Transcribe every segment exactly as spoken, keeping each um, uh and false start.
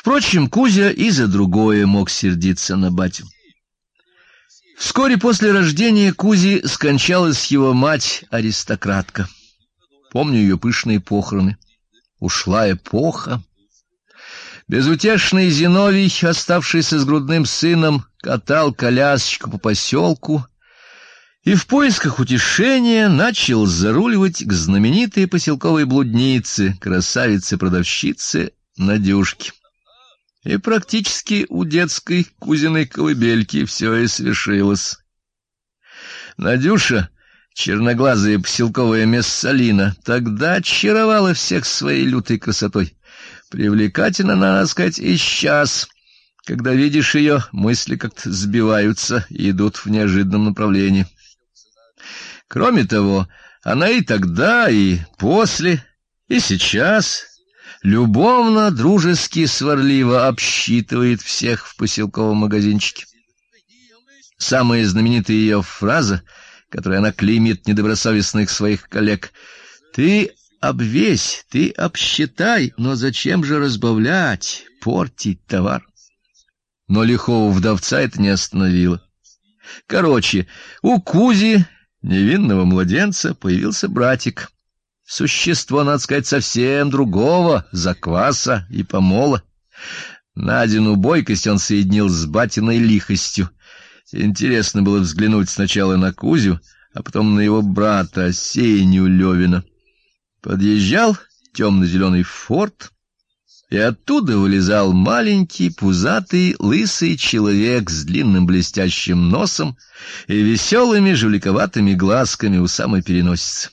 Впрочем, Кузя и за другое мог сердиться на батю. Вскоре после рождения Кузи скончалась его мать, аристократка. Помню ее пышные похороны. Ушла эпоха. Безутешный Зиновий, оставшийся с грудным сыном, катал колясочку по поселку и в поисках утешения начал заруливать к знаменитой поселковой блуднице, красавице-продавщице Надюшке. И практически у детской Кузиной колыбельки все и свершилось. Надюша, черноглазая поселковая Мессалина, тогда очаровала всех своей лютой красотой. Привлекательно, надо сказать, и сейчас, когда видишь ее, мысли как-то сбиваются и идут в неожиданном направлении. Кроме того, она и тогда, и после, и сейчас любовно, дружески, сварливо обсчитывает всех в поселковом магазинчике. Самая знаменитая ее фраза, которой она клеймит недобросовестных своих коллег: «Ты обвесь, ты обсчитай, но зачем же разбавлять, портить товар?» Но лихого вдовца это не остановило. Короче, у Кузи, невинного младенца, появился братик. Существо, надо сказать, совсем другого закваса и помола. Надину бойкость он соединил с батиной лихостью. Интересно было взглянуть сначала на Кузю, а потом на его брата Сеню Левина. Подъезжал темно-зеленый форд, и оттуда вылезал маленький, пузатый, лысый человек с длинным блестящим носом и веселыми жуликоватыми глазками у самой переносицы.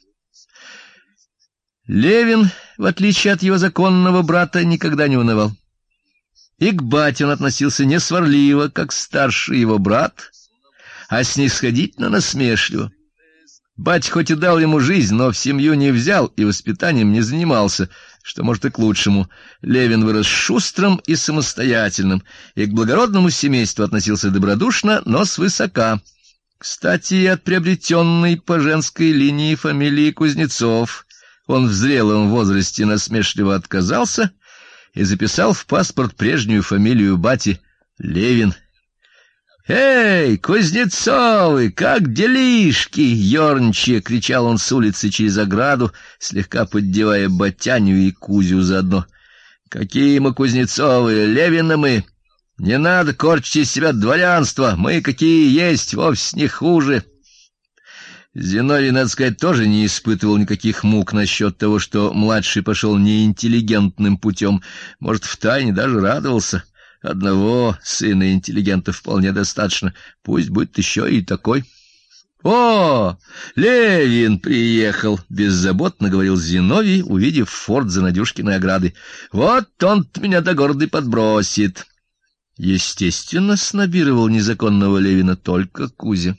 Левин, в отличие от его законного брата, никогда не унывал. И к бате он относился не сварливо, как старший его брат, а снисходительно насмешливо. Батя хоть и дал ему жизнь, но в семью не взял и воспитанием не занимался, что, может, и к лучшему. Левин вырос шустрым и самостоятельным, и к благородному семейству относился добродушно, но свысока. Кстати, и от приобретенной по женской линии фамилии Кузнецов он в зрелом возрасте насмешливо отказался и записал в паспорт прежнюю фамилию бати — Левин. «Эй, Кузнецовы, как делишки?» — ёрничая кричал он с улицы через ограду, слегка поддевая Батяню и Кузю заодно. «Какие мы Кузнецовы, Левины мы! Не надо корчить из себя дворянство, мы какие есть, вовсе не хуже!» Зиновий, надо сказать, тоже не испытывал никаких мук насчет того, что младший пошел неинтеллигентным путем. Может, втайне даже радовался. Одного сына интеллигента вполне достаточно, пусть будет еще и такой. — О, Левин приехал! — беззаботно говорил Зиновий, увидев форт за Надюшкиной оградой. — Вот он-то меня до города подбросит. Естественно, снобировал незаконного Левина только Кузя.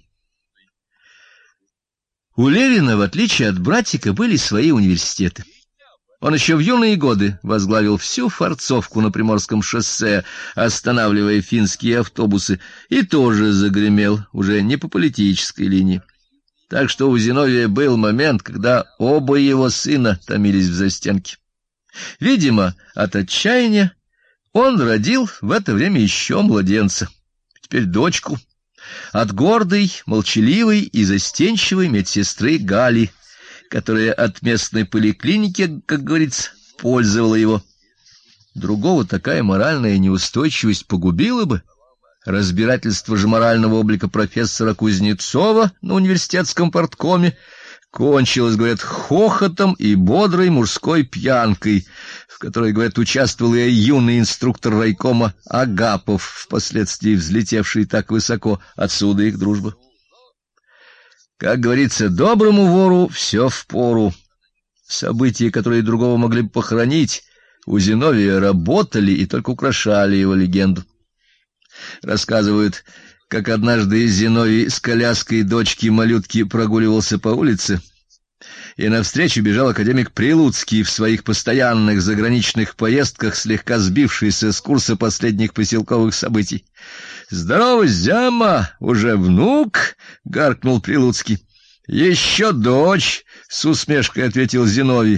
У Левина, в отличие от братика, были свои университеты. Он еще в юные годы возглавил всю форцовку на Приморском шоссе, останавливая финские автобусы, и тоже загремел, уже не по политической линии. Так что у Зиновия был момент, когда оба его сына томились в застенке. Видимо, от отчаяния он родил в это время еще младенца, теперь дочку, от гордой, молчаливой и застенчивой медсестры Гали, которая от местной поликлиники, как говорится, пользовала его. Другого такая моральная неустойчивость погубила бы. Разбирательство же морального облика профессора Кузнецова на университетском парткоме кончилось, говорят, хохотом и бодрой мужской пьянкой, в которой, говорят, участвовал и юный инструктор райкома Агапов, впоследствии взлетевший так высоко, отсюда их дружба. Как говорится, доброму вору все впору. События, которые другого могли бы похоронить, у Зиновия работали и только украшали его легенду. Рассказывают, как однажды Зиновий с коляской дочки-малютки прогуливался по улице, и навстречу бежал академик Прилуцкий в своих постоянных заграничных поездках, слегка сбившийся с курса последних поселковых событий. — Здорово, зяма, уже внук? — гаркнул Прилуцкий. — Еще дочь, — с усмешкой ответил Зиновий.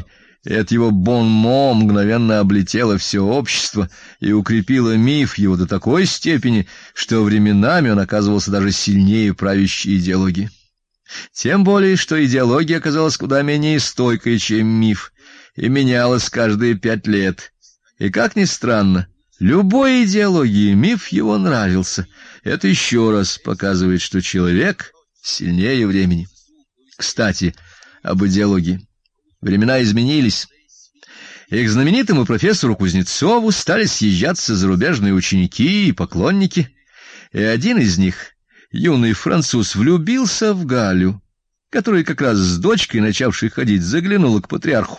Это его бонмот мгновенно облетело все общество и укрепило миф его до такой степени, что временами он оказывался даже сильнее правящей идеологии. Тем более, что идеология оказалась куда менее стойкой, чем миф, и менялась каждые пять лет. И, как ни странно, любой идеологии миф его нравился. Это еще раз показывает, что человек сильнее времени. Кстати, об идеологии. Времена изменились, и к знаменитому профессору Кузнецову стали съезжаться зарубежные ученики и поклонники, и один из них, юный француз, влюбился в Галю, которая как раз с дочкой, начавшей ходить, заглянула к патриарху.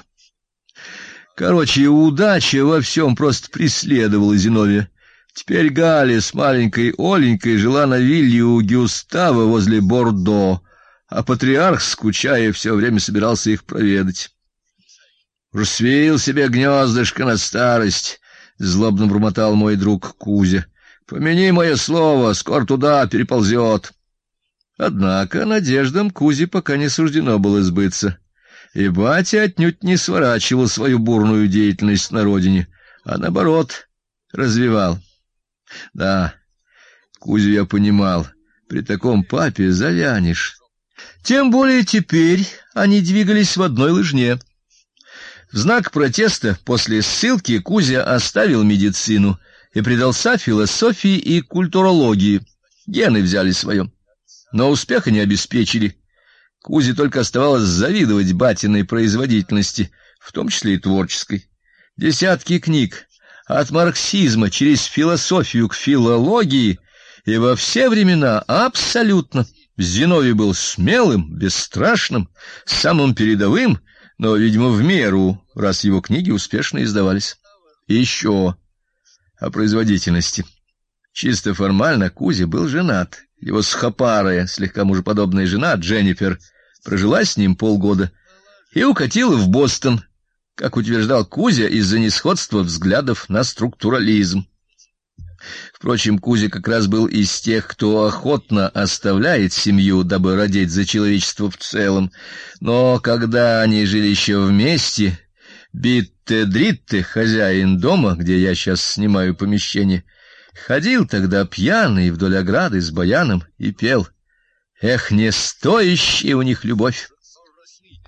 Короче, удача во всем просто преследовала Зиновия. Теперь Галя с маленькой Оленькой жила на вилле у Гюстава возле Бордо, а патриарх, скучая, все время собирался их проведать. Уж свил себе гнездышко на старость, — злобно бормотал мой друг Кузя. — Помяни мое слово, скоро туда переползет. Однако надеждам Кузи пока не суждено было сбыться, и батя отнюдь не сворачивал свою бурную деятельность на родине, а наоборот развивал. Да, Кузю я понимал, при таком папе завянешь. Тем более теперь они двигались в одной лыжне. В знак протеста после ссылки Кузя оставил медицину и предался философии и культурологии. Гены взяли свое, но успеха не обеспечили. Кузе только оставалось завидовать батиной производительности, в том числе и творческой. Десятки книг от марксизма через философию к филологии, и во все времена абсолютно. Зиновий был смелым, бесстрашным, самым передовым, но, видимо, в меру, раз его книги успешно издавались. И еще о производительности. Чисто формально Кузя был женат. Его схопарая, слегка мужеподобная жена Дженнифер прожила с ним полгода и укатила в Бостон, как утверждал Кузя, из-за несходства взглядов на структурализм. Впрочем, Кузя как раз был из тех, кто охотно оставляет семью, дабы родить за человечество в целом. Но когда они жили еще вместе, Битте-Дритте, хозяин дома, где я сейчас снимаю помещение, ходил тогда пьяный вдоль ограды с баяном и пел: «Эх, не стоящая у них любовь!